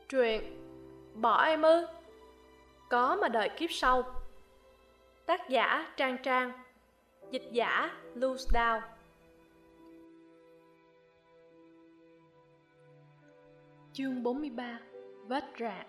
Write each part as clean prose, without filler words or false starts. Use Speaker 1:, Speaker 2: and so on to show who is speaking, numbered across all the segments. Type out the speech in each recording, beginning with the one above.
Speaker 1: Truyện Bỏ em ư? Có mà đợi kiếp sau. Tác giả Trang Trang. Dịch giả Lưu Đào. Chương 43. Vết rạn.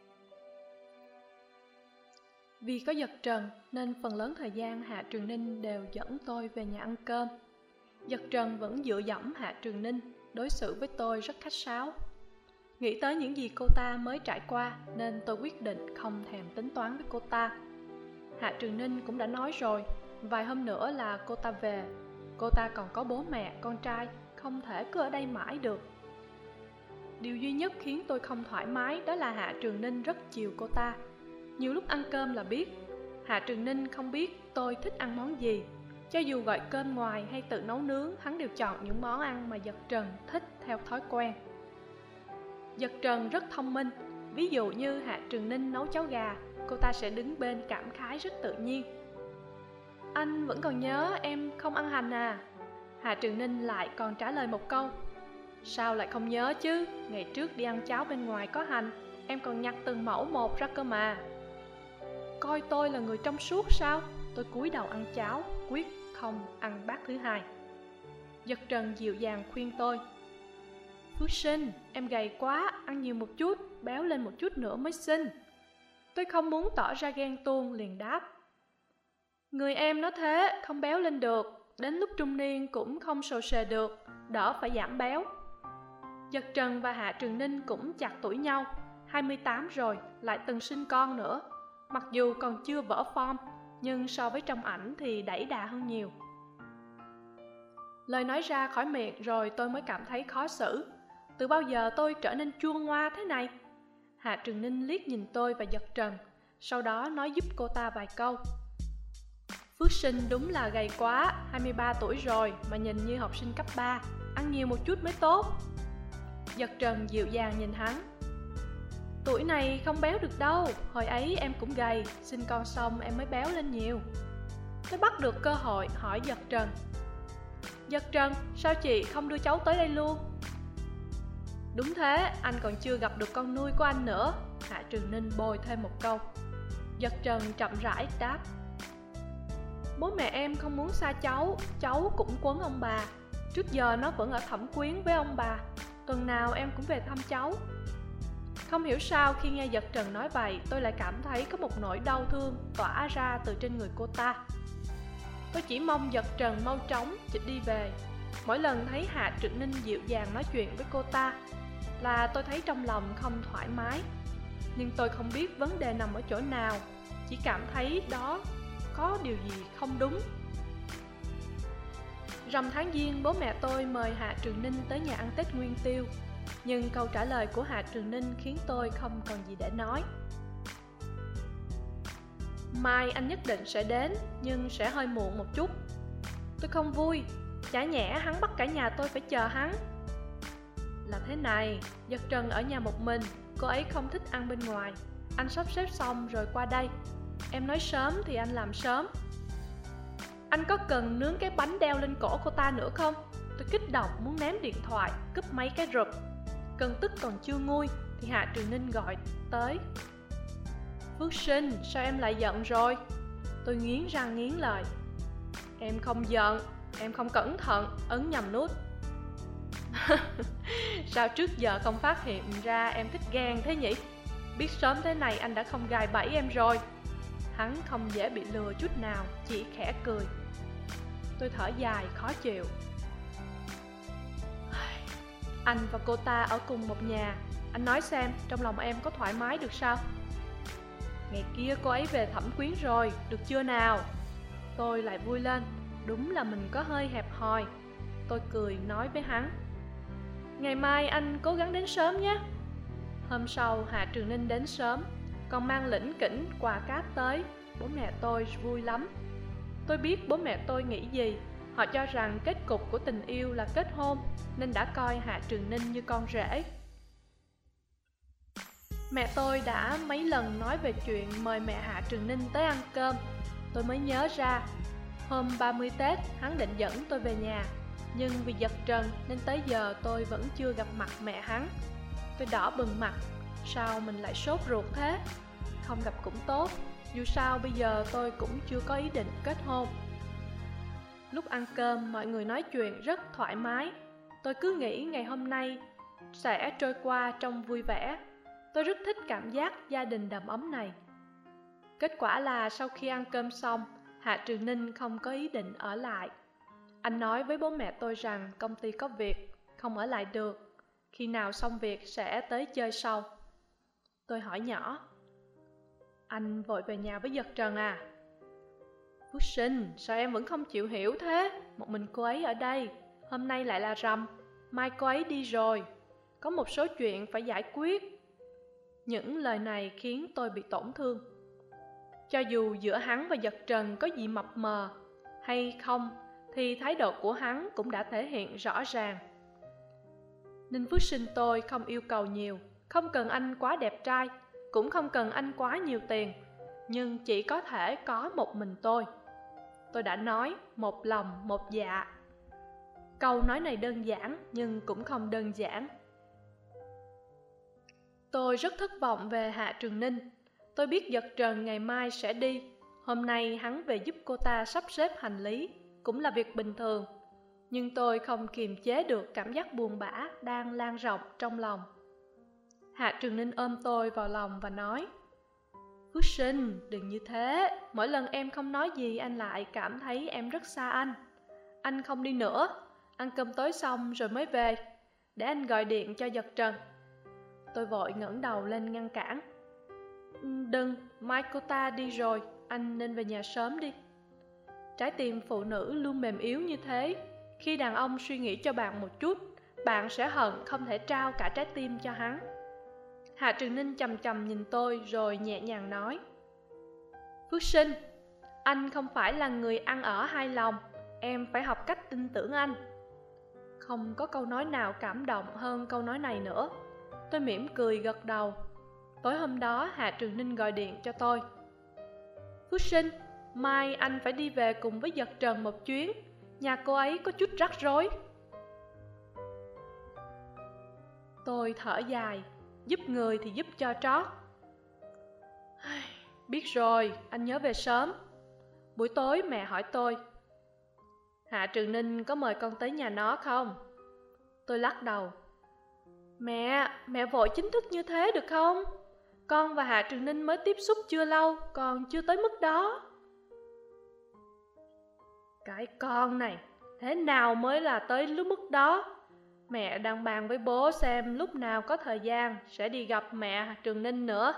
Speaker 1: Vì có Dật Trần nên phần lớn thời gian Hạ Trường Ninh đều dẫn tôi về nhà ăn cơm. Dật Trần vẫn dựa dẫm Hạ Trường Ninh, đối xử với tôi rất khách sáo. Nghĩ tới những gì cô ta mới trải qua nên tôi quyết định không thèm tính toán với cô ta. Hạ Trường Ninh cũng đã nói rồi, vài hôm nữa là cô ta về. Cô ta còn có bố mẹ, con trai, không thể cứ ở đây mãi được. Điều duy nhất khiến tôi không thoải mái đó là Hạ Trường Ninh rất chiều cô ta. Nhiều lúc ăn cơm là biết, Hạ Trường Ninh không biết tôi thích ăn món gì. Cho dù gọi cơm ngoài hay tự nấu nướng, hắn đều chọn những món ăn mà Dật Trần thích theo thói quen. Dật Trần rất thông minh, ví dụ như Hạ Trường Ninh nấu cháo gà, cô ta sẽ đứng bên cảm khái rất tự nhiên. Anh vẫn còn nhớ em không ăn hành à? Hạ Trường Ninh lại còn trả lời một câu. Sao lại không nhớ chứ, ngày trước đi ăn cháo bên ngoài có hành, em còn nhặt từng mẫu một ra cơ mà. Coi tôi là người trong suốt sao? Tôi cúi đầu ăn cháo, quyết không ăn bát thứ hai. Dật Trần dịu dàng khuyên tôi. Phước Sinh, em gầy quá, ăn nhiều một chút, béo lên một chút nữa mới xinh. Tôi không muốn tỏ ra ghen tuông liền đáp. Người em nó thế, không béo lên được, đến lúc trung niên cũng không sồ sề được, đỡ phải giảm béo. Dật Trần và Hạ Trường Ninh cũng chạc tuổi nhau, 28 rồi, lại từng sinh con nữa. Mặc dù còn chưa vỡ form, nhưng so với trong ảnh thì đẩy đà hơn nhiều. Lời nói ra khỏi miệng rồi tôi mới cảm thấy khó xử. Từ bao giờ tôi trở nên chua ngoa thế này? Hạ Trường Ninh liếc nhìn tôi và Dật Trần, sau đó nói giúp cô ta vài câu. Phước Sinh đúng là gầy quá, 23 tuổi rồi mà nhìn như học sinh cấp 3, ăn nhiều một chút mới tốt. Dật Trần dịu dàng nhìn hắn. Tuổi này không béo được đâu, hồi ấy em cũng gầy, sinh con xong em mới béo lên nhiều. Tôi bắt được cơ hội hỏi Dật Trần. Dật Trần, sao chị không đưa cháu tới đây luôn? Đúng thế, anh còn chưa gặp được con nuôi của anh nữa. Hạ Trường Ninh bồi thêm một câu. Dật Trần chậm rãi đáp. Bố mẹ em không muốn xa cháu, cháu cũng quấn ông bà. Trước giờ nó vẫn ở Thẩm Quyến với ông bà, tuần nào em cũng về thăm cháu. Không hiểu sao khi nghe Dật Trần nói vậy, tôi lại cảm thấy có một nỗi đau thương tỏa ra từ trên người cô ta. Tôi chỉ mong Dật Trần mau chóng đi về. Mỗi lần thấy Hạ Trường Ninh dịu dàng nói chuyện với cô ta là tôi thấy trong lòng không thoải mái. Nhưng tôi không biết vấn đề nằm ở chỗ nào, chỉ cảm thấy đó có điều gì không đúng. Rằm tháng Giêng, bố mẹ tôi mời Hạ Trường Ninh tới nhà ăn Tết Nguyên Tiêu. Nhưng câu trả lời của Hạ Trường Ninh khiến tôi không còn gì để nói. Mai anh nhất định sẽ đến, nhưng sẽ hơi muộn một chút. Tôi không vui, chả nhẽ hắn bắt cả nhà tôi phải chờ hắn. Là thế này, Dật Trần ở nhà một mình, cô ấy không thích ăn bên ngoài. Anh sắp xếp xong rồi qua đây. Em nói sớm thì anh làm sớm. Anh có cần nướng cái bánh đeo lên cổ cô ta nữa không? Tôi kích động muốn ném điện thoại, cúp mấy cái rụp. Cơn tức còn chưa nguôi thì Hạ Trường Ninh gọi tới. Phước Sinh, sao em lại giận rồi? Tôi nghiến răng nghiến lợi. Em không giận, em không cẩn thận, ấn nhầm nút. Sao trước giờ không phát hiện ra em thích ghen thế nhỉ? Biết sớm thế này anh đã không gài bẫy em rồi. Hắn không dễ bị lừa chút nào, chỉ khẽ cười. Tôi thở dài khó chịu. Anh và cô ta ở cùng một nhà, anh nói xem trong lòng em có thoải mái được sao? Ngày kia cô ấy về Thẩm Quyến rồi, được chưa nào? Tôi lại vui lên, đúng là mình có hơi hẹp hòi. Tôi cười nói với hắn. Ngày mai anh cố gắng đến sớm nhé. Hôm sau Hạ Trường Ninh đến sớm, còn mang lỉnh kỉnh quà cáp tới. Bố mẹ tôi vui lắm. Tôi biết bố mẹ tôi nghĩ gì. Họ cho rằng kết cục của tình yêu là kết hôn, nên đã coi Hạ Trường Ninh như con rể. Mẹ tôi đã mấy lần nói về chuyện mời mẹ Hạ Trường Ninh tới ăn cơm. Tôi mới nhớ ra, hôm 30 Tết hắn định dẫn tôi về nhà, nhưng vì Dật Trần nên tới giờ tôi vẫn chưa gặp mặt mẹ hắn. Tôi đỏ bừng mặt, sao mình lại sốt ruột thế? Không gặp cũng tốt, dù sao bây giờ tôi cũng chưa có ý định kết hôn. Lúc ăn cơm mọi người nói chuyện rất thoải mái. Tôi cứ nghĩ ngày hôm nay sẽ trôi qua trong vui vẻ. Tôi rất thích cảm giác gia đình đầm ấm này. Kết quả là sau khi ăn cơm xong, Hạ Trường Ninh không có ý định ở lại. Anh nói với bố mẹ tôi rằng công ty có việc, không ở lại được. Khi nào xong việc sẽ tới chơi sau. Tôi hỏi nhỏ: anh vội về nhà với Giật Trần à? Phước Sinh, sao em vẫn không chịu hiểu thế? Một mình cô ấy ở đây, hôm nay lại là rằm, mai cô ấy đi rồi. Có một số chuyện phải giải quyết. Những lời này khiến tôi bị tổn thương. Cho dù giữa hắn và Giật Trần có gì mập mờ hay không, thì thái độ của hắn cũng đã thể hiện rõ ràng. Ninh Phước Sinh tôi không yêu cầu nhiều, không cần anh quá đẹp trai, cũng không cần anh quá nhiều tiền, nhưng chỉ có thể có một mình tôi. Tôi đã nói một lòng một dạ. Câu nói này đơn giản nhưng cũng không đơn giản. Tôi rất thất vọng về Hạ Trường Ninh. Tôi biết Giật Trần ngày mai sẽ đi. Hôm nay hắn về giúp cô ta sắp xếp hành lý, cũng là việc bình thường. Nhưng tôi không kiềm chế được cảm giác buồn bã đang lan rộng trong lòng. Hạ Trường Ninh ôm tôi vào lòng và nói: Phước Sinh, đừng như thế. Mỗi lần em không nói gì anh lại cảm thấy em rất xa anh. Anh không đi nữa, ăn cơm tối xong rồi mới về. Để anh gọi điện cho Giật Trần. Tôi vội ngẩng đầu lên ngăn cản. Đừng, mai cô ta đi rồi, anh nên về nhà sớm đi. Trái tim phụ nữ luôn mềm yếu như thế. Khi đàn ông suy nghĩ cho bạn một chút, bạn sẽ hận không thể trao cả trái tim cho hắn. Hạ Trường Ninh chằm chằm nhìn tôi rồi nhẹ nhàng nói: Phước Sinh, anh không phải là người ăn ở hai lòng, em phải học cách tin tưởng anh. Không có câu nói nào cảm động hơn câu nói này nữa. Tôi mỉm cười gật đầu. Tối hôm đó Hạ Trường Ninh gọi điện cho tôi: Phước Sinh, mai anh phải đi về cùng với Giật Trần một chuyến. Nhà cô ấy có chút rắc rối. Tôi thở dài, giúp người thì giúp cho trót. Biết rồi, anh nhớ về sớm. Buổi tối mẹ hỏi tôi: Hạ Trường Ninh có mời con tới nhà nó không? Tôi lắc đầu. Mẹ vội chính thức như thế được không? Con và Hạ Trường Ninh mới tiếp xúc chưa lâu, còn chưa tới mức đó. Cái con này, thế nào mới là tới lúc mức đó? Mẹ đang bàn với bố xem lúc nào có thời gian sẽ đi gặp mẹ Trường Ninh nữa.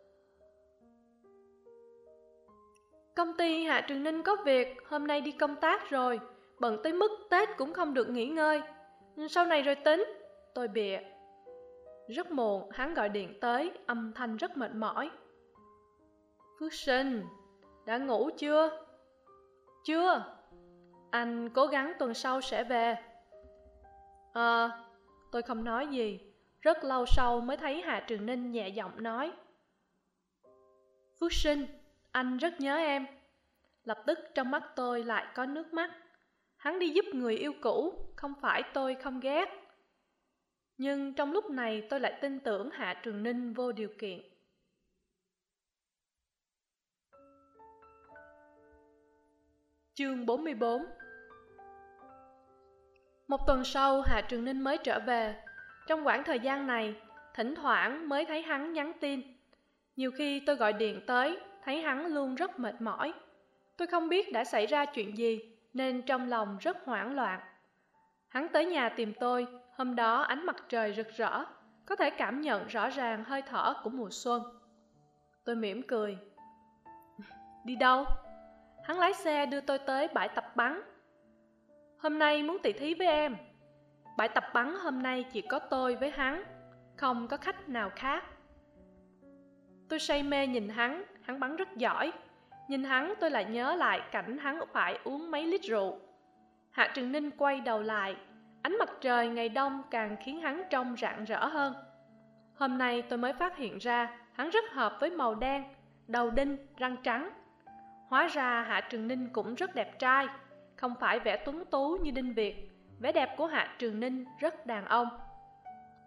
Speaker 1: Công ty Hạ Trường Ninh có việc, hôm nay đi công tác rồi, bận tới mức Tết cũng không được nghỉ ngơi. Sau này rồi tính. Tôi bịa. Rất muộn, hắn gọi điện tới, âm thanh rất mệt mỏi. Phước Sinh, đã ngủ chưa? Chưa. Anh cố gắng tuần sau sẽ về. Tôi không nói gì. Rất lâu sau mới thấy Hạ Trường Ninh nhẹ giọng nói: Phước Sinh, anh rất nhớ em. Lập tức trong mắt tôi lại có nước mắt. Hắn đi giúp người yêu cũ, không phải tôi không ghét. Nhưng trong lúc này tôi lại tin tưởng Hạ Trường Ninh vô điều kiện. Chương 44. Một tuần sau Hạ Trường Ninh mới trở về. Trong quãng thời gian này, thỉnh thoảng mới thấy hắn nhắn tin. Nhiều khi tôi gọi điện tới, thấy hắn luôn rất mệt mỏi. Tôi không biết đã xảy ra chuyện gì, nên trong lòng rất hoảng loạn. Hắn tới nhà tìm tôi, hôm đó ánh mặt trời rực rỡ, có thể cảm nhận rõ ràng hơi thở của mùa xuân. Tôi mỉm cười. Đi đâu? Hắn lái xe đưa tôi tới bãi tập bắn. Hôm nay muốn tỉ thí với em. Bãi tập bắn hôm nay chỉ có tôi với hắn, không có khách nào khác. Tôi say mê nhìn hắn bắn rất giỏi. Nhìn hắn tôi lại nhớ lại cảnh hắn phải uống mấy lít rượu. Hạ Trường Ninh quay đầu lại. Ánh mặt trời ngày đông càng khiến hắn trông rạng rỡ hơn. Hôm nay tôi mới phát hiện ra hắn rất hợp với màu đen, đầu đinh, răng trắng. Hóa ra Hạ Trường Ninh cũng rất đẹp trai, không phải vẻ tuấn tú như Đinh Việt. Vẻ đẹp của Hạ Trường Ninh rất đàn ông.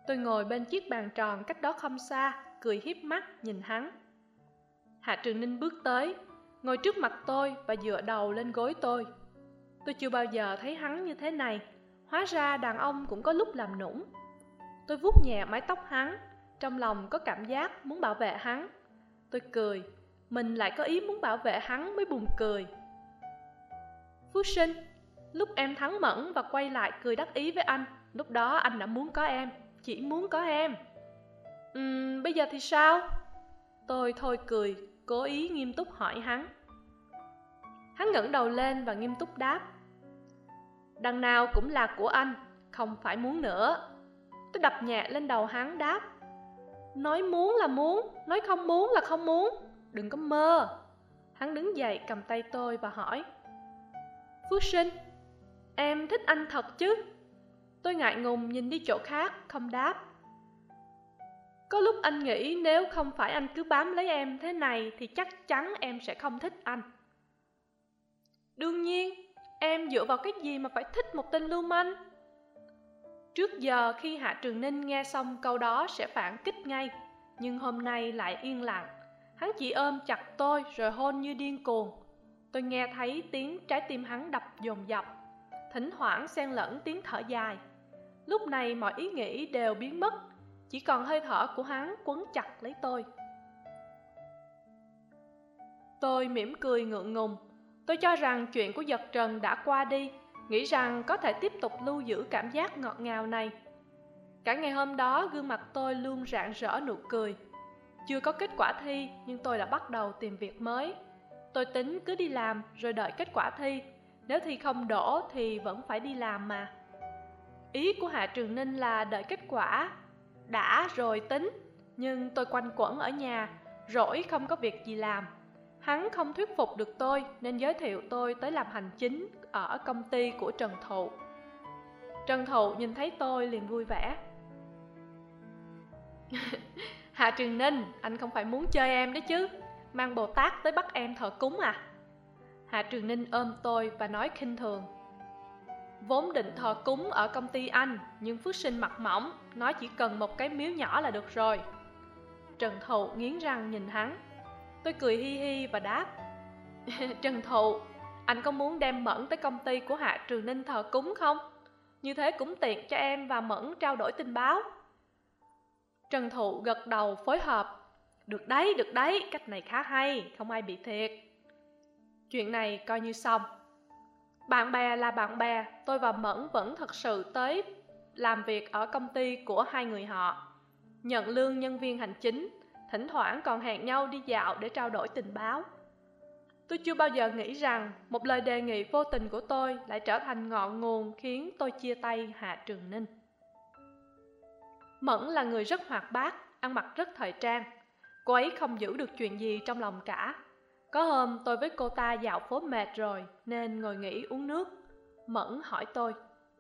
Speaker 1: Tôi ngồi bên chiếc bàn tròn cách đó không xa, cười híp mắt nhìn hắn. Hạ Trường Ninh bước tới, ngồi trước mặt tôi và dựa đầu lên gối tôi. Tôi chưa bao giờ thấy hắn như thế này, hóa ra đàn ông cũng có lúc làm nũng. Tôi vuốt nhẹ mái tóc hắn, trong lòng có cảm giác muốn bảo vệ hắn. Tôi cười, mình lại có ý muốn bảo vệ hắn mới buồn cười. Phước Sinh, lúc em thắng Mẫn và quay lại cười đắc ý với anh, lúc đó anh đã muốn có em, chỉ muốn có em. Bây giờ thì sao? Tôi thôi cười, cố ý nghiêm túc hỏi hắn. Hắn ngẩng đầu lên và nghiêm túc đáp. Đằng nào cũng là của anh, không phải muốn nữa. Tôi đập nhẹ lên đầu hắn đáp. Nói muốn là muốn, nói không muốn là không muốn, đừng có mơ. Hắn đứng dậy cầm tay tôi và hỏi. Phước Sinh, em thích anh thật chứ? Tôi ngại ngùng nhìn đi chỗ khác, không đáp. Có lúc anh nghĩ nếu không phải anh cứ bám lấy em thế này thì chắc chắn em sẽ không thích anh. Đương nhiên, em dựa vào cái gì mà phải thích một tên lưu manh? Trước giờ khi Hạ Trường Ninh nghe xong câu đó sẽ phản kích ngay, nhưng hôm nay lại yên lặng. Hắn chỉ ôm chặt tôi rồi hôn như điên cuồng. Tôi nghe thấy tiếng trái tim hắn đập dồn dập, thỉnh thoảng xen lẫn tiếng thở dài. Lúc này mọi ý nghĩ đều biến mất, chỉ còn hơi thở của hắn quấn chặt lấy tôi. Tôi mỉm cười ngượng ngùng. Tôi cho rằng chuyện của Giật Trần đã qua đi, nghĩ rằng có thể tiếp tục lưu giữ cảm giác ngọt ngào này. Cả ngày hôm đó gương mặt tôi luôn rạng rỡ nụ cười. Chưa có kết quả thi nhưng tôi đã bắt đầu tìm việc mới. Tôi tính cứ đi làm rồi đợi kết quả thi. Nếu thi không đỗ thì vẫn phải đi làm mà. Ý của Hạ Trường Ninh là đợi kết quả đã rồi tính. Nhưng tôi quanh quẩn ở nhà, rỗi không có việc gì làm. Hắn không thuyết phục được tôi nên giới thiệu tôi tới làm hành chính ở công ty của Trần Thụ. Trần Thụ nhìn thấy tôi liền vui vẻ. Hạ Trường Ninh, anh không phải muốn chơi em đấy chứ? Mang Bồ Tát tới bắt em thờ cúng à? Hạ Trường Ninh ôm tôi và nói khinh thường. Vốn định thờ cúng ở công ty anh, nhưng Phước Sinh mặt mỏng, nói chỉ cần một cái miếu nhỏ là được rồi. Trần Thụ nghiến răng nhìn hắn. Tôi cười hi hi và đáp. Trần Thụ, anh có muốn đem Mẫn tới công ty của Hạ Trường Ninh thờ cúng không? Như thế cũng tiện cho em và Mẫn trao đổi tình báo. Trần Thụ gật đầu phối hợp. Được đấy, cách này khá hay, không ai bị thiệt. Chuyện này coi như xong. Bạn bè là bạn bè, tôi và Mẫn vẫn thật sự tới làm việc ở công ty của hai người họ. Nhận lương nhân viên hành chính, thỉnh thoảng còn hẹn nhau đi dạo để trao đổi tình báo. Tôi chưa bao giờ nghĩ rằng một lời đề nghị vô tình của tôi lại trở thành ngọn nguồn khiến tôi chia tay Hạ Trường Ninh. Mẫn là người rất hoạt bát, ăn mặc rất thời trang. Cô ấy không giữ được chuyện gì trong lòng cả. Có hôm tôi với cô ta dạo phố mệt rồi nên ngồi nghỉ uống nước. Mẫn hỏi tôi.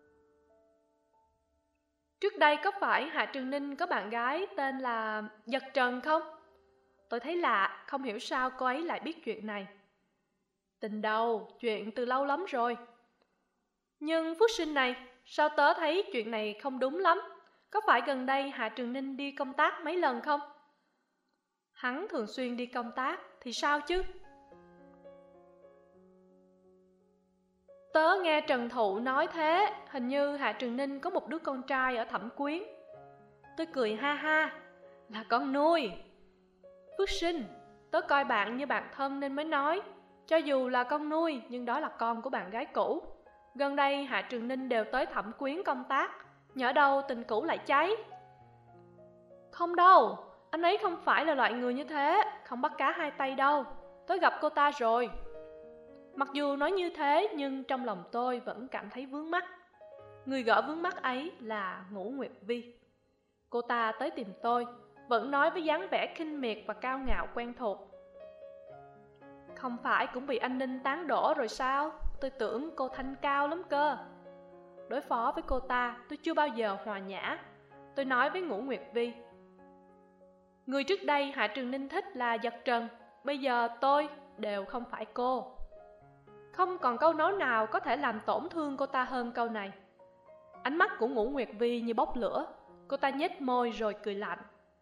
Speaker 1: Trước đây có phải Hạ Trường Ninh có bạn gái tên là Giật Trần không? Tôi thấy lạ, không hiểu sao cô ấy lại biết chuyện này. Tình đầu, chuyện từ lâu lắm rồi. Nhưng Phước Sinh này, sao tớ thấy chuyện này không đúng lắm? Có phải gần đây Hạ Trường Ninh đi công tác mấy lần không? Hắn thường xuyên đi công tác thì sao chứ? Tớ nghe Trần Thụ nói thế, hình như Hạ Trường Ninh có một đứa con trai ở Thẩm Quyến. Tôi cười ha ha, là con nuôi. Phước Sinh, tớ coi bạn như bạn thân nên mới nói. Cho dù là con nuôi nhưng đó là con của bạn gái cũ. Gần đây Hạ Trường Ninh đều tới Thẩm Quyến công tác, nhỡ đâu tình cũ lại cháy. Không đâu, anh ấy không phải là loại người như thế, không bắt cá hai tay đâu. Tớ gặp cô ta rồi. Mặc dù nói như thế nhưng trong lòng tôi vẫn cảm thấy vướng mắc. Người gỡ vướng mắc ấy là Ngũ Nguyệt Vi. Cô ta tới tìm tôi, vẫn nói với dáng vẻ khinh miệt và cao ngạo quen thuộc. Không phải cũng bị anh Ninh tán đổ rồi sao? Tôi tưởng cô thanh cao lắm cơ. Đối phó với cô ta, tôi chưa bao giờ hòa nhã. Tôi nói với Ngũ Nguyệt Vi. Người trước đây Hạ Trường Ninh thích là Giật Trần, bây giờ tôi đều không phải cô. Không còn câu nói nào có thể làm tổn thương cô ta hơn câu này. Ánh mắt của Ngũ Nguyệt Vi như bốc lửa. Cô ta nhếch môi rồi cười lạnh.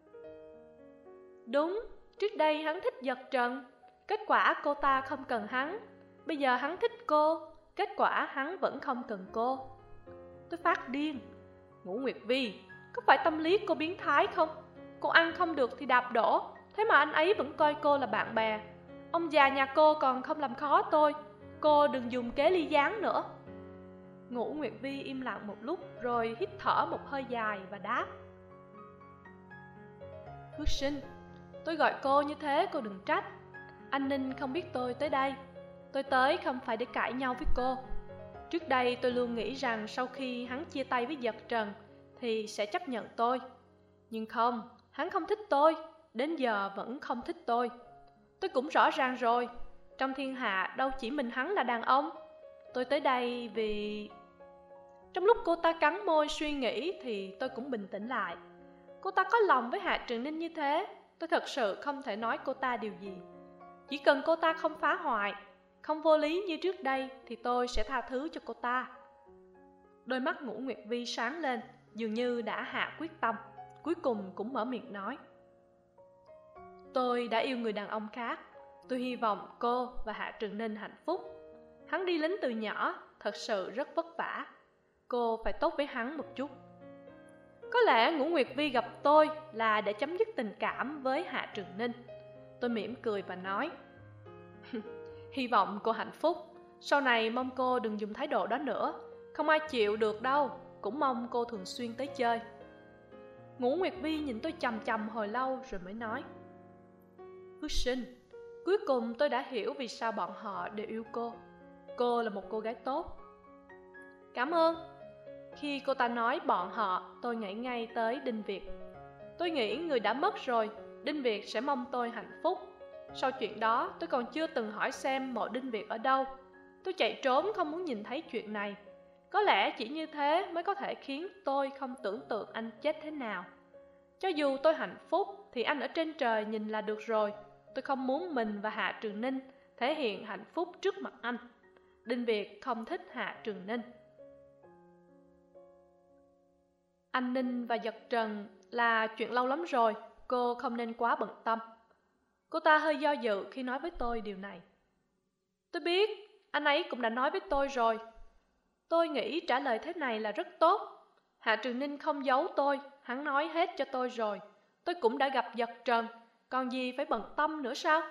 Speaker 1: Đúng, trước đây hắn thích Giật Trần. Kết quả cô ta không cần hắn. Bây giờ hắn thích cô. Kết quả hắn vẫn không cần cô. Tôi phát điên. Ngũ Nguyệt Vi, có phải tâm lý cô biến thái không? Cô ăn không được thì đạp đổ, thế mà anh ấy vẫn coi cô là bạn bè. Ông già nhà cô còn không làm khó tôi. Cô đừng dùng kế ly gián nữa. Ngũ Nguyệt Vi im lặng một lúc rồi hít thở một hơi dài và đáp. Phước Sinh, tôi gọi cô như thế cô đừng trách. Anh Ninh không biết tôi tới đây. Tôi tới không phải để cãi nhau với cô. Trước đây tôi luôn nghĩ rằng sau khi hắn chia tay với Giật Trần thì sẽ chấp nhận tôi. Nhưng không, hắn không thích tôi, đến giờ vẫn không thích tôi. Tôi cũng rõ ràng rồi, trong thiên hạ đâu chỉ mình hắn là đàn ông. Tôi tới đây vì... Trong lúc cô ta cắn môi suy nghĩ thì tôi cũng bình tĩnh lại. Cô ta có lòng với Hạ Trường Ninh như thế, tôi thật sự không thể nói cô ta điều gì. Chỉ cần cô ta không phá hoại, không vô lý như trước đây thì tôi sẽ tha thứ cho cô ta. Đôi mắt Ngũ Nguyệt Vi sáng lên, dường như đã hạ quyết tâm. Cuối cùng cũng mở miệng nói. Tôi đã yêu người đàn ông khác. Tôi hy vọng cô và Hạ Trường Ninh hạnh phúc. Hắn đi lính từ nhỏ, thật sự rất vất vả. Cô phải tốt với hắn một chút. Có lẽ Ngũ Nguyệt Vi gặp tôi là để chấm dứt tình cảm với Hạ Trường Ninh. Tôi mỉm cười và nói. Hy vọng cô hạnh phúc. Sau này mong cô đừng dùng thái độ đó nữa. Không ai chịu được đâu. Cũng mong cô thường xuyên tới chơi. Ngũ Nguyệt Vi nhìn tôi chằm chằm hồi lâu rồi mới nói. Phước Sinh, cuối cùng tôi đã hiểu vì sao bọn họ đều yêu cô. Cô là một cô gái tốt. Cảm ơn. Khi cô ta nói bọn họ, tôi nghĩ ngay tới Đinh Việt. Tôi nghĩ người đã mất rồi, Đinh Việt sẽ mong tôi hạnh phúc. Sau chuyện đó, tôi còn chưa từng hỏi xem mộ Đinh Việt ở đâu. Tôi chạy trốn không muốn nhìn thấy chuyện này. Có lẽ chỉ như thế mới có thể khiến tôi không tưởng tượng anh chết thế nào. Cho dù tôi hạnh phúc thì anh ở trên trời nhìn là được rồi. Tôi không muốn mình và Hạ Trường Ninh thể hiện hạnh phúc trước mặt anh. Đinh Việt không thích Hạ Trường Ninh. Anh Ninh và Giật Trần là chuyện lâu lắm rồi, cô không nên quá bận tâm. Cô ta hơi do dự khi nói với tôi điều này. Tôi biết, anh ấy cũng đã nói với tôi rồi. Tôi nghĩ trả lời thế này là rất tốt. Hạ Trường Ninh không giấu tôi, hắn nói hết cho tôi rồi. Tôi cũng đã gặp Giật Trần, còn gì phải bận tâm nữa sao?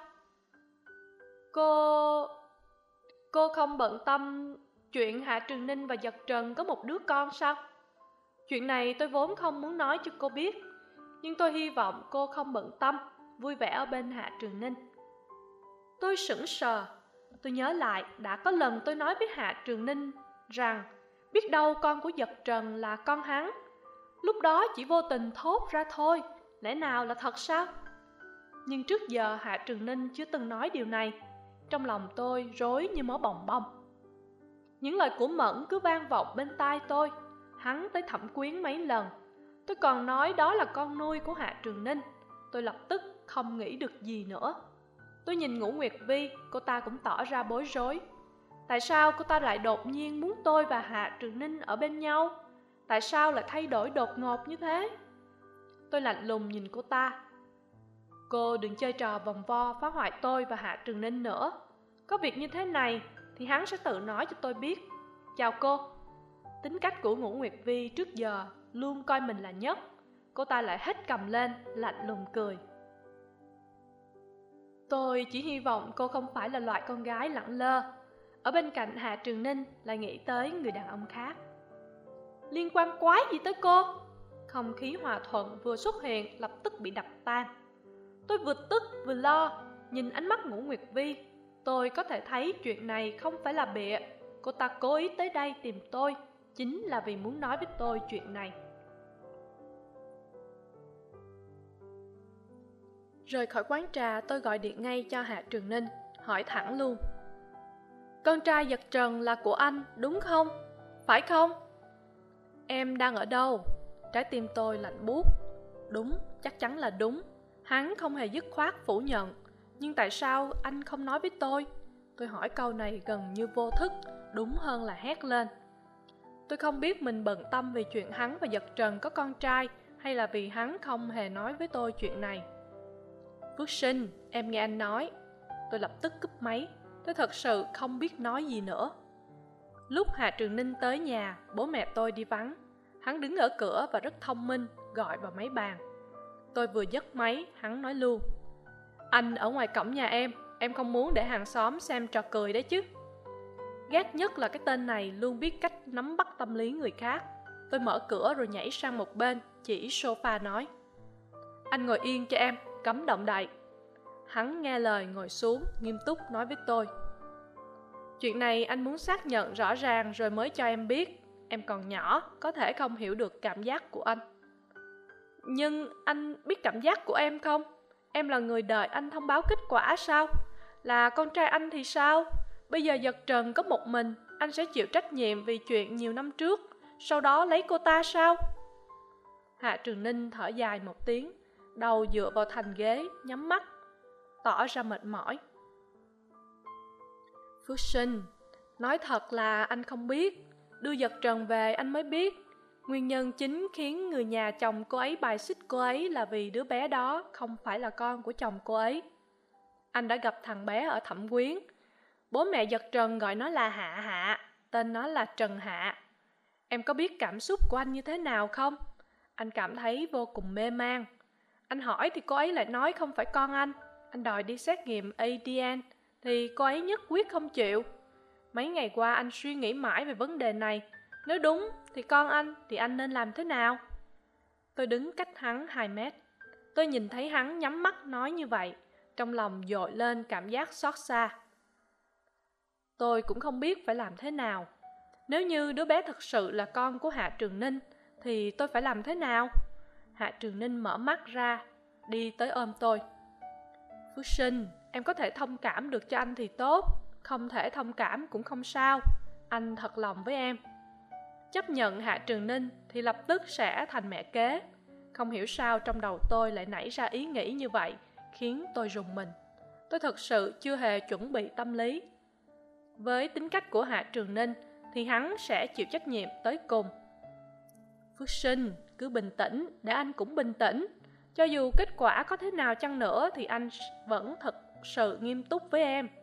Speaker 1: Cô không bận tâm chuyện Hạ Trường Ninh và Giật Trần có một đứa con sao? Chuyện này tôi vốn không muốn nói cho cô biết, nhưng tôi hy vọng cô không bận tâm, vui vẻ ở bên Hạ Trường Ninh. Tôi sững sờ. Tôi nhớ lại đã có lần tôi nói với Hạ Trường Ninh rằng biết đâu con của Giật Trần là con hắn. Lúc đó chỉ vô tình thốt ra thôi, lẽ nào là thật sao? Nhưng trước giờ Hạ Trường Ninh chưa từng nói điều này. Trong lòng tôi rối như mớ bòng bong. Những lời của Mẫn cứ vang vọng bên tai tôi. Hắn tới Thẩm Quyến mấy lần. Tôi còn nói đó là con nuôi của Hạ Trường Ninh. Tôi lập tức không nghĩ được gì nữa. Tôi nhìn Ngũ Nguyệt Vi, cô ta cũng tỏ ra bối rối. Tại sao cô ta lại đột nhiên muốn tôi và Hạ Trường Ninh ở bên nhau? Tại sao lại thay đổi đột ngột như thế? Tôi lạnh lùng nhìn cô ta. Cô đừng chơi trò vòng vo phá hoại tôi và Hạ Trường Ninh nữa. Có việc như thế này thì hắn sẽ tự nói cho tôi biết. Chào cô. Tính cách của Ngũ Nguyệt Vi trước giờ luôn coi mình là nhất. Cô ta lại hết cầm lên, lạnh lùng cười. Tôi chỉ hy vọng cô không phải là loại con gái lẳng lơ, ở bên cạnh Hạ Trường Ninh lại nghĩ tới người đàn ông khác. Liên quan quái gì tới cô? Không khí hòa thuận vừa xuất hiện lập tức bị đập tan. Tôi vừa tức vừa lo, nhìn ánh mắt Ngũ Nguyệt Vi. Tôi có thể thấy chuyện này không phải là bịa. Cô ta cố ý tới đây tìm tôi, chính là vì muốn nói với tôi chuyện này. Rời khỏi quán trà, tôi gọi điện ngay cho Hạ Trường Ninh, hỏi thẳng luôn. Con trai Giật Trần là của anh, đúng không? Phải không? Em đang ở đâu? Trái tim tôi lạnh buốt. Đúng, chắc chắn là đúng. Hắn không hề dứt khoát phủ nhận. Nhưng tại sao anh không nói với tôi? Tôi hỏi câu này gần như vô thức, đúng hơn là hét lên. Tôi không biết mình bận tâm vì chuyện hắn và Giật Trần có con trai, hay là vì hắn không hề nói với tôi chuyện này? Phước Sinh, em nghe anh nói. Tôi lập tức cúp máy. Tôi thật sự không biết nói gì nữa. Lúc Hạ Trường Ninh tới nhà, bố mẹ tôi đi vắng. Hắn đứng ở cửa và rất thông minh, gọi vào máy bàn. Tôi vừa dứt máy, hắn nói luôn: Anh ở ngoài cổng nhà em không muốn để hàng xóm xem trò cười đấy chứ. Ghét nhất là cái tên này luôn biết cách nắm bắt tâm lý người khác. Tôi mở cửa rồi nhảy sang một bên, chỉ sofa nói: Anh ngồi yên cho em, cấm động đậy. Hắn nghe lời ngồi xuống, nghiêm túc nói với tôi: Chuyện này anh muốn xác nhận rõ ràng rồi mới cho em biết. Em còn nhỏ, có thể không hiểu được cảm giác của anh. Nhưng anh biết cảm giác của em không? Em là người đợi anh thông báo kết quả sao? Là con trai anh thì sao? Bây giờ Giật Trần có một mình, anh sẽ chịu trách nhiệm vì chuyện nhiều năm trước, sau đó lấy cô ta sao? Hạ Trường Ninh thở dài một tiếng, đầu dựa vào thành ghế, nhắm mắt, tỏ ra mệt mỏi. Phước Sinh, nói thật là anh không biết. Đưa Giật Trần về anh mới biết. Nguyên nhân chính khiến người nhà chồng cô ấy bài xích cô ấy là vì đứa bé đó không phải là con của chồng cô ấy. Anh đã gặp thằng bé ở Thẩm Quyến. Bố mẹ Giật Trần gọi nó là Hạ Hạ, tên nó là Trần Hạ. Em có biết cảm xúc của anh như thế nào không? Anh cảm thấy vô cùng mê man. Anh hỏi thì cô ấy lại nói không phải con anh. Anh đòi đi xét nghiệm ADN thì cô ấy nhất quyết không chịu. Mấy ngày qua anh suy nghĩ mãi về vấn đề này. Nếu đúng thì con anh thì anh nên làm thế nào? Tôi đứng cách hắn 2 mét. Tôi nhìn thấy hắn nhắm mắt nói như vậy, trong lòng dội lên cảm giác xót xa. Tôi cũng không biết phải làm thế nào. Nếu như đứa bé thật sự là con của Hạ Trường Ninh thì tôi phải làm thế nào? Hạ Trường Ninh mở mắt ra, đi tới ôm tôi. Phước Sinh, em có thể thông cảm được cho anh thì tốt. Không thể thông cảm cũng không sao. Anh thật lòng với em. Chấp nhận Hạ Trường Ninh thì lập tức sẽ thành mẹ kế. Không hiểu sao trong đầu tôi lại nảy ra ý nghĩ như vậy, khiến tôi rùng mình. Tôi thật sự chưa hề chuẩn bị tâm lý. Với tính cách của Hạ Trường Ninh thì hắn sẽ chịu trách nhiệm tới cùng. Phước Sinh, cứ bình tĩnh, để anh cũng bình tĩnh. Cho dù kết quả có thế nào chăng nữa thì anh vẫn thật sự nghiêm túc với em.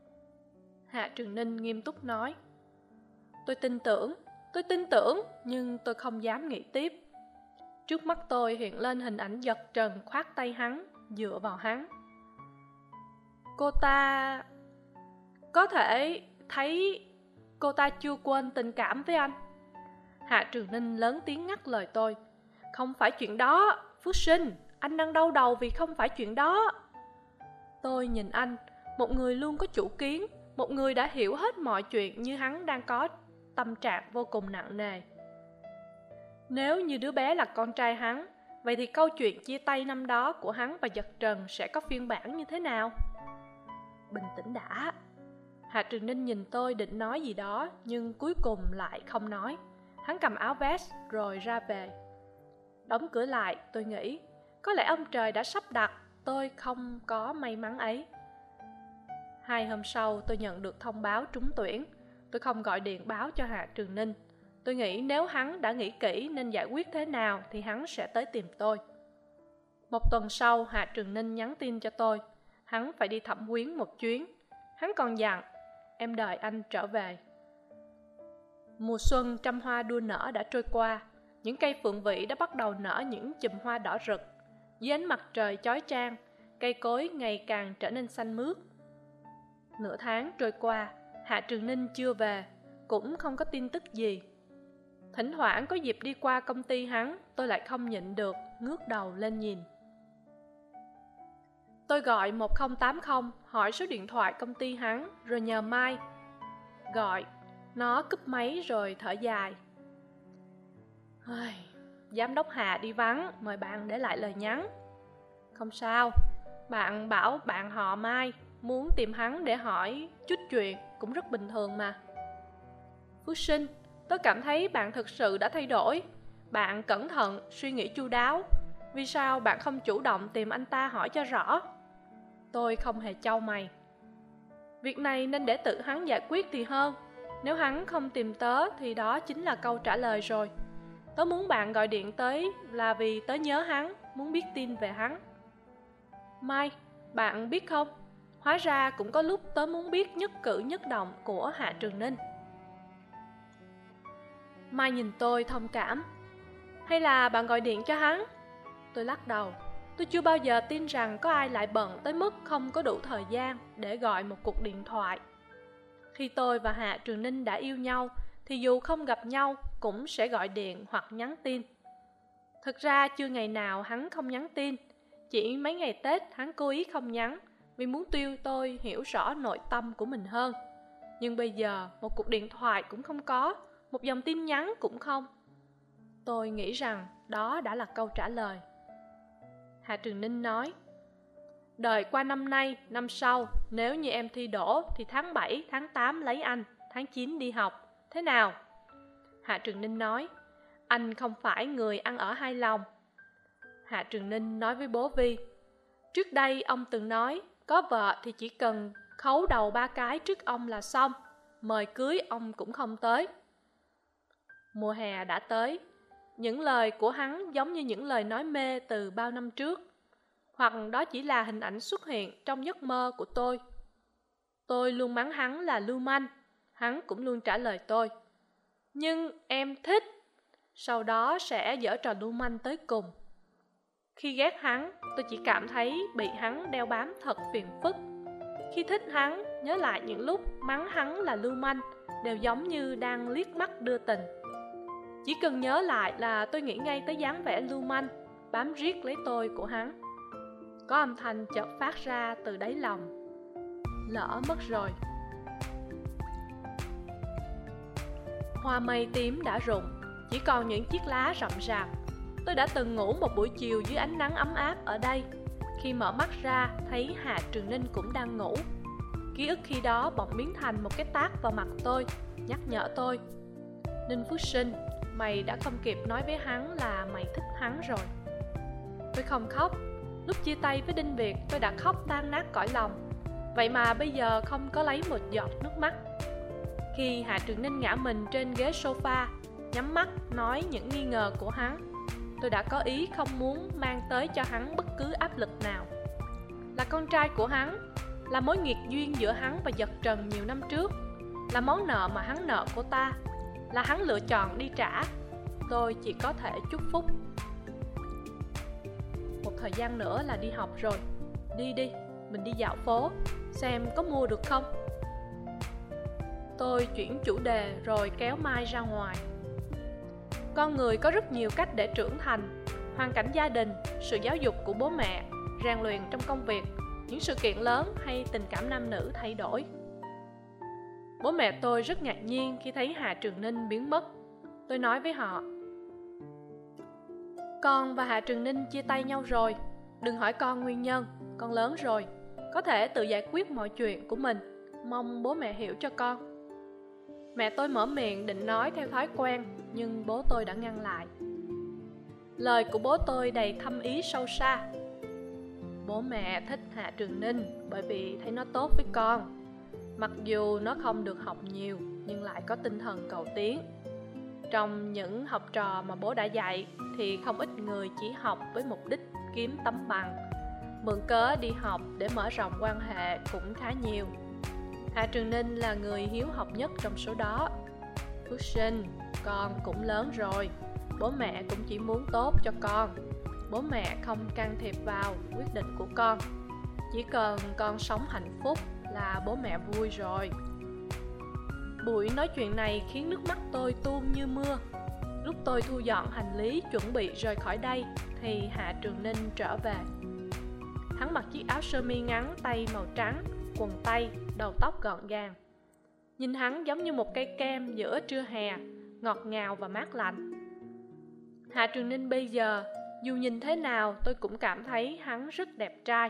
Speaker 1: Hạ Trường Ninh nghiêm túc nói. Tôi tin tưởng, nhưng tôi không dám nghĩ tiếp. Trước mắt tôi hiện lên hình ảnh Giật Trần khoác tay hắn, dựa vào hắn. Cô ta... Có thể thấy cô ta chưa quên tình cảm với anh. Hạ Trường Ninh lớn tiếng ngắt lời tôi. Không phải chuyện đó, Phước Sinh, anh đang đau đầu vì không phải chuyện đó. Tôi nhìn anh, một người luôn có chủ kiến, một người đã hiểu hết mọi chuyện như hắn đang có tâm trạng vô cùng nặng nề. Nếu như đứa bé là con trai hắn, vậy thì câu chuyện chia tay năm đó của hắn và Giật Trần sẽ có phiên bản như thế nào? Bình tĩnh đã. Hạ Trường Ninh nhìn tôi định nói gì đó, nhưng cuối cùng lại không nói. Hắn cầm áo vest rồi ra về. Đóng cửa lại, tôi nghĩ, có lẽ ông trời đã sắp đặt, tôi không có may mắn ấy. 2 hôm sau tôi nhận được thông báo trúng tuyển. Tôi không gọi điện báo cho Hạ Trường Ninh. Tôi nghĩ nếu hắn đã nghĩ kỹ nên giải quyết thế nào thì hắn sẽ tới tìm tôi. 1 tuần sau, Hạ Trường Ninh nhắn tin cho tôi. Hắn phải đi Thẩm Quyến một chuyến. Hắn còn dặn, em đợi anh trở về. Mùa xuân trăm hoa đua nở đã trôi qua. Những cây phượng vĩ đã bắt đầu nở những chùm hoa đỏ rực. Dưới ánh mặt trời chói chang, cây cối ngày càng trở nên xanh mướt. Nửa tháng trôi qua, Hạ Trường Ninh chưa về, cũng không có tin tức gì. Thỉnh thoảng có dịp đi qua công ty hắn, tôi lại không nhịn được, ngước đầu lên nhìn. Tôi gọi 1080 hỏi số điện thoại công ty hắn, rồi nhờ Mai gọi. Nó cúp máy rồi thở dài. Giám đốc Hạ đi vắng, mời bạn để lại lời nhắn. Không sao, bạn bảo bạn họ Mai muốn tìm hắn để hỏi chút chuyện, cũng rất bình thường mà. Phước Sinh, tôi cảm thấy bạn thực sự đã thay đổi. Bạn cẩn thận, suy nghĩ chu đáo. Vì sao bạn không chủ động tìm anh ta hỏi cho rõ? Tôi không hề chau mày. Việc này nên để tự hắn giải quyết thì hơn. Nếu hắn không tìm tớ thì đó chính là câu trả lời rồi. Tớ muốn bạn gọi điện tới là vì tớ nhớ hắn, muốn biết tin về hắn. Mai, bạn biết không, hóa ra cũng có lúc tớ muốn biết nhất cử nhất động của Hạ Trường Ninh. Mai nhìn tôi thông cảm. Hay là bạn gọi điện cho hắn? Tôi lắc đầu. Tôi chưa bao giờ tin rằng có ai lại bận tới mức không có đủ thời gian để gọi một cuộc điện thoại. Khi tôi và Hạ Trường Ninh đã yêu nhau thì dù không gặp nhau cũng sẽ gọi điện hoặc nhắn tin. Thực ra chưa ngày nào hắn không nhắn tin. Chỉ mấy ngày Tết hắn cố ý không nhắn vì muốn tôi hiểu rõ nội tâm của mình hơn. Nhưng bây giờ một cuộc điện thoại cũng không có, một dòng tin nhắn cũng không. Tôi nghĩ rằng đó đã là câu trả lời. Hạ Trường Ninh nói, đời qua năm nay, năm sau, nếu như em thi đỗ thì tháng 7, tháng 8 lấy anh, tháng 9 đi học. Thế nào? Hạ Trường Ninh nói, anh không phải người ăn ở hai lòng. Hạ Trường Ninh nói với bố Vi, trước đây ông từng nói, có vợ thì chỉ cần khấu đầu 3 cái trước ông là xong, mời cưới ông cũng không tới. Mùa hè đã tới. Những lời của hắn giống như những lời nói mê từ bao năm trước, hoặc đó chỉ là hình ảnh xuất hiện trong giấc mơ của tôi. Tôi luôn mắng hắn là lưu manh, hắn cũng luôn trả lời tôi, nhưng em thích. Sau đó sẽ giở trò lưu manh tới cùng. Khi ghét hắn, tôi chỉ cảm thấy bị hắn đeo bám thật phiền phức. Khi thích hắn, nhớ lại những lúc mắng hắn là lưu manh đều giống như đang liếc mắt đưa tình. Chỉ cần nhớ lại là tôi nghĩ ngay tới dáng vẻ lưu manh bám riết lấy tôi của hắn. Có âm thanh chợt phát ra từ đáy lòng, lỡ mất rồi. Hoa mây tím đã rụng, chỉ còn những chiếc lá rậm rạp. Tôi đã từng ngủ một buổi chiều dưới ánh nắng ấm áp ở đây. Khi mở mắt ra thấy Hạ Trường Ninh cũng đang ngủ. Ký ức khi đó bỗng biến thành một cái tát vào mặt tôi, nhắc nhở tôi, Ninh Phước Sinh, mày đã không kịp nói với hắn là mày thích hắn rồi. Tôi không khóc. Lúc chia tay với Đinh Việt tôi đã khóc tan nát cõi lòng. Vậy mà bây giờ không có lấy một giọt nước mắt. Khi Hạ Trường Ninh ngã mình trên ghế sofa, nhắm mắt nói những nghi ngờ của hắn, tôi đã có ý không muốn mang tới cho hắn bất cứ áp lực nào. Là con trai của hắn, là mối nghiệt duyên giữa hắn và Dật Trần nhiều năm trước, là món nợ mà hắn nợ cô ta, là hắn lựa chọn đi trả. Tôi chỉ có thể chúc phúc. Một thời gian nữa là đi học rồi. Đi đi, mình đi dạo phố, xem có mua được không. Tôi chuyển chủ đề rồi kéo Mai ra ngoài. Con người có rất nhiều cách để trưởng thành. Hoàn cảnh gia đình, sự giáo dục của bố mẹ, rèn luyện trong công việc, những sự kiện lớn hay tình cảm nam nữ thay đổi. Bố mẹ tôi rất ngạc nhiên khi thấy Hạ Trường Ninh biến mất. Tôi nói với họ, con và Hạ Trường Ninh chia tay nhau rồi. Đừng hỏi con nguyên nhân, con lớn rồi, có thể tự giải quyết mọi chuyện của mình. Mong bố mẹ hiểu cho con. Mẹ tôi mở miệng định nói theo thói quen, nhưng bố tôi đã ngăn lại. Lời của bố tôi đầy thâm ý sâu xa. Bố mẹ thích Hạ Trường Ninh bởi vì thấy nó tốt với con. Mặc dù nó không được học nhiều, nhưng lại có tinh thần cầu tiến. Trong những học trò mà bố đã dạy thì không ít người chỉ học với mục đích kiếm tấm bằng. Mượn cớ đi học để mở rộng quan hệ cũng khá nhiều. Hạ Trường Ninh là người hiếu học nhất trong số đó. Phước Sinh, con cũng lớn rồi, bố mẹ cũng chỉ muốn tốt cho con. Bố mẹ không can thiệp vào quyết định của con. Chỉ cần con sống hạnh phúc là bố mẹ vui rồi. Buổi nói chuyện này khiến nước mắt tôi tuôn như mưa. Lúc tôi thu dọn hành lý chuẩn bị rời khỏi đây thì Hạ Trường Ninh trở về. Hắn mặc chiếc áo sơ mi ngắn tay màu trắng, quần tây, đầu tóc gọn gàng. Nhìn hắn giống như một cây kem giữa trưa hè, ngọt ngào và mát lạnh. Hạ Trường Ninh bây giờ, dù nhìn thế nào tôi cũng cảm thấy hắn rất đẹp trai.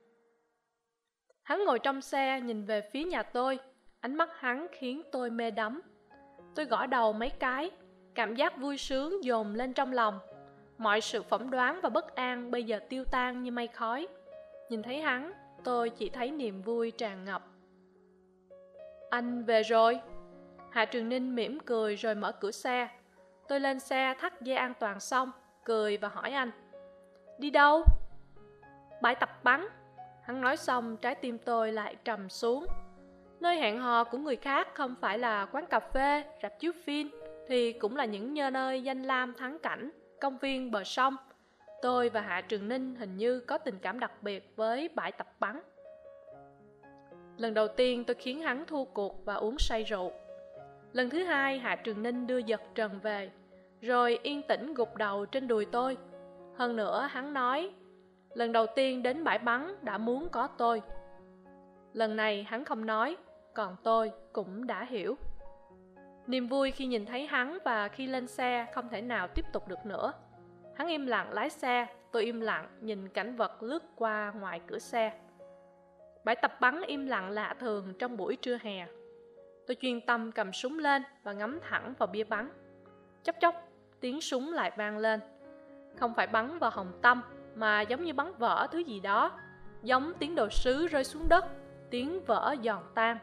Speaker 1: Hắn ngồi trong xe nhìn về phía nhà tôi, ánh mắt hắn khiến tôi mê đắm. Tôi gõ đầu mấy cái, cảm giác vui sướng dồn lên trong lòng. Mọi sự phỏng đoán và bất an bây giờ tiêu tan như mây khói. Nhìn thấy hắn, tôi chỉ thấy niềm vui tràn ngập. Anh về rồi. Hạ Trường Ninh mỉm cười rồi mở cửa xe. Tôi lên xe thắt dây an toàn xong, cười và hỏi anh: Đi đâu? Bãi tập bắn. Hắn nói xong, trái tim tôi lại trầm xuống. Nơi hẹn hò của người khác không phải là quán cà phê, rạp chiếu phim, thì cũng là những nơi danh lam thắng cảnh, công viên bờ sông. Tôi và Hạ Trường Ninh hình như có tình cảm đặc biệt với bãi tập bắn. Lần đầu tiên tôi khiến hắn thua cuộc và uống say rượu. Lần thứ hai, Hạ Trường Ninh đưa Giật Trần về, rồi yên tĩnh gục đầu trên đùi tôi. Hơn nữa, hắn nói, lần đầu tiên đến bãi bắn đã muốn có tôi. Lần này hắn không nói, còn tôi cũng đã hiểu. Niềm vui khi nhìn thấy hắn và khi lên xe không thể nào tiếp tục được nữa. Hắn im lặng lái xe, tôi im lặng nhìn cảnh vật lướt qua ngoài cửa xe. Bãi tập bắn im lặng lạ thường trong buổi trưa hè. Tôi chuyên tâm cầm súng lên và ngắm thẳng vào bia bắn. Chốc chốc, tiếng súng lại vang lên. Không phải bắn vào hồng tâm, mà giống như bắn vỡ thứ gì đó, giống tiếng đồ sứ rơi xuống đất, tiếng vỡ giòn tan.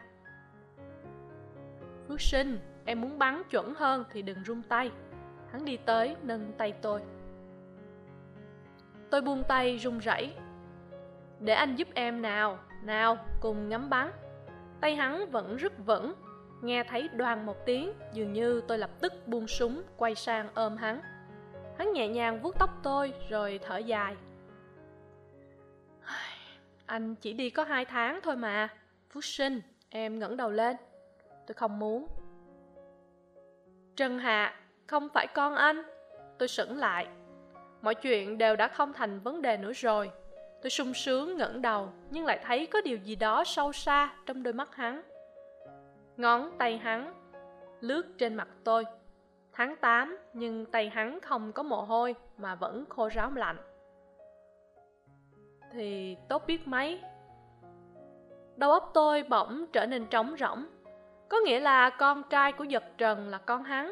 Speaker 1: Phước Sinh, em muốn bắn chuẩn hơn thì đừng run tay. Hắn đi tới nâng tay tôi. Tôi buông tay run rẩy. Để anh giúp em nào, nào cùng ngắm bắn. Tay hắn vẫn rất vững. Nghe thấy đoàng một tiếng, dường như tôi lập tức buông súng, quay sang ôm hắn. Hắn nhẹ nhàng vuốt tóc tôi rồi thở dài. Anh chỉ đi có 2 tháng thôi mà. Phước Sinh, em ngẩng đầu lên. Tôi không muốn. Trần Hạ, không phải con anh. Tôi sững lại. Mọi chuyện đều đã không thành vấn đề nữa rồi. Tôi sung sướng ngẩng đầu, nhưng lại thấy có điều gì đó sâu xa trong đôi mắt hắn. Ngón tay hắn lướt trên mặt tôi. Tháng 8, nhưng tay hắn không có mồ hôi mà vẫn khô ráo lạnh. Thì tốt biết mấy. Đầu óc tôi bỗng trở nên trống rỗng. Có nghĩa là con trai của Giật Trần là con hắn.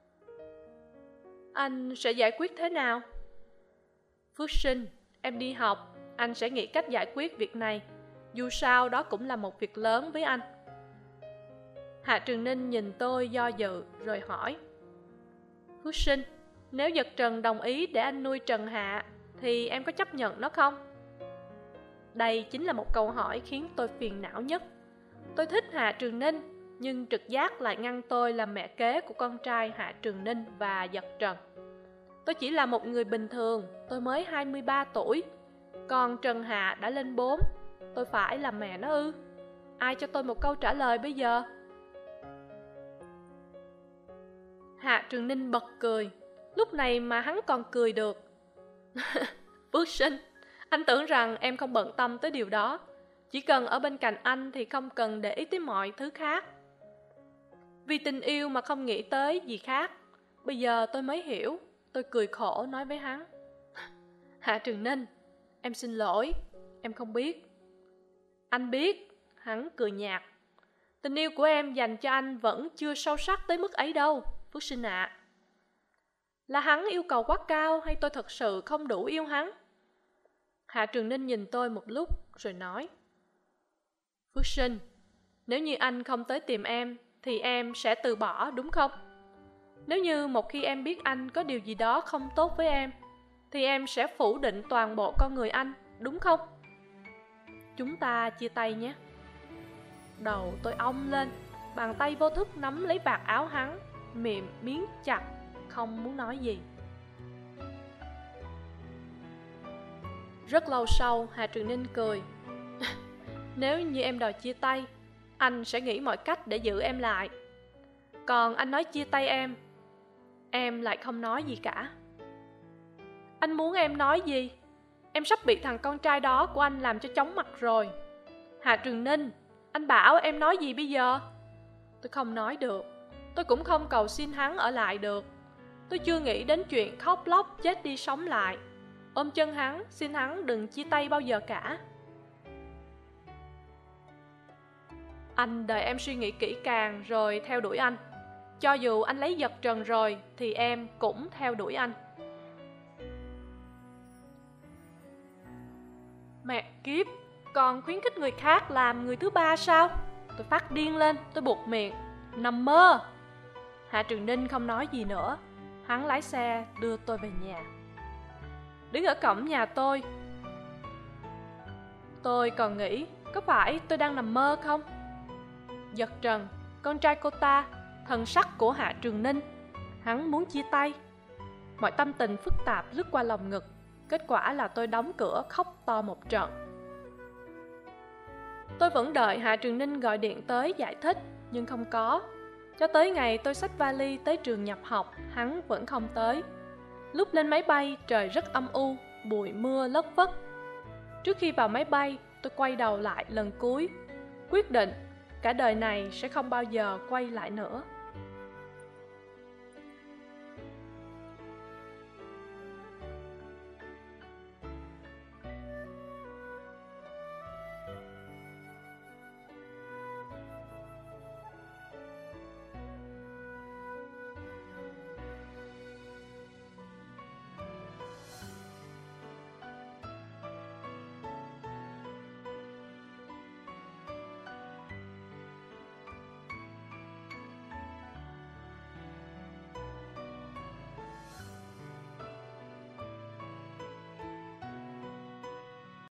Speaker 1: Anh sẽ giải quyết thế nào? Phước Sinh, em đi học, anh sẽ nghĩ cách giải quyết việc này. Dù sao đó cũng là một việc lớn với anh. Hạ Trường Ninh nhìn tôi do dự rồi hỏi. Phước Sinh, nếu Giật Trần đồng ý để anh nuôi Trần Hạ thì em có chấp nhận nó không? Đây chính là một câu hỏi khiến tôi phiền não nhất. Tôi thích Hạ Trường Ninh, nhưng trực giác lại ngăn tôi làm mẹ kế của con trai Hạ Trường Ninh và Giật Trần. Tôi chỉ là một người bình thường, tôi mới 23 tuổi. Còn Trần Hạ đã lên 4, tôi phải làm mẹ nó ư? Ai cho tôi một câu trả lời bây giờ? Hạ Trường Ninh bật cười. Lúc này mà hắn còn cười được. Phước Sinh, anh tưởng rằng em không bận tâm tới điều đó. Chỉ cần ở bên cạnh anh thì không cần để ý tới mọi thứ khác. Vì tình yêu mà không nghĩ tới gì khác. Bây giờ tôi mới hiểu. Tôi cười khổ nói với hắn. Hạ Trường Ninh, em xin lỗi, em không biết. Anh biết. Hắn cười nhạt. Tình yêu của em dành cho anh vẫn chưa sâu sắc tới mức ấy đâu, Phước Sinh ạ. Là hắn yêu cầu quá cao hay tôi thật sự không đủ yêu hắn? Hạ Trường Ninh nhìn tôi một lúc rồi nói. Phước Sinh, nếu như anh không tới tìm em thì em sẽ từ bỏ đúng không? Nếu như một khi em biết anh có điều gì đó không tốt với em thì em sẽ phủ định toàn bộ con người anh, đúng không? Chúng ta chia tay nhé. Đầu tôi ong lên, bàn tay vô thức nắm lấy vạt áo hắn, miệng miếng chặt, không muốn nói gì. Rất lâu sau, Hà Trường Ninh cười. Nếu như em đòi chia tay, anh sẽ nghĩ mọi cách để giữ em lại. Còn anh nói chia tay em lại không nói gì cả. Anh muốn em nói gì? Em sắp bị thằng con trai đó của anh làm cho chóng mặt rồi. Hạ Trường Ninh, anh bảo em nói gì bây giờ? Tôi không nói được. Tôi cũng không cầu xin hắn ở lại được. Tôi chưa nghĩ đến chuyện khóc lóc chết đi sống lại. Ôm chân hắn, xin hắn đừng chia tay bao giờ cả. Anh đợi em suy nghĩ kỹ càng rồi theo đuổi anh. Cho dù anh lấy Giật Trần rồi thì em cũng theo đuổi anh. Mẹ kiếp, còn khuyến khích người khác làm người thứ ba sao? Tôi phát điên lên, tôi buột miệng. Nằm mơ. Hạ Trường Ninh không nói gì nữa. Hắn lái xe đưa tôi về nhà. Đứng ở cổng nhà tôi còn nghĩ có phải tôi đang nằm mơ không? Giật Trần, con trai cô ta, thần sắc của Hạ Trường Ninh. Hắn muốn chia tay. Mọi tâm tình phức tạp lướt qua lòng ngực. Kết quả là tôi đóng cửa khóc to một trận. Tôi vẫn đợi Hạ Trường Ninh gọi điện tới giải thích, nhưng không có. Cho tới ngày tôi xách vali tới trường nhập học, hắn vẫn không tới. Lúc lên máy bay, trời rất âm u, bụi mưa lất phất. Trước khi vào máy bay, tôi quay đầu lại lần cuối, quyết định cả đời này sẽ không bao giờ quay lại nữa.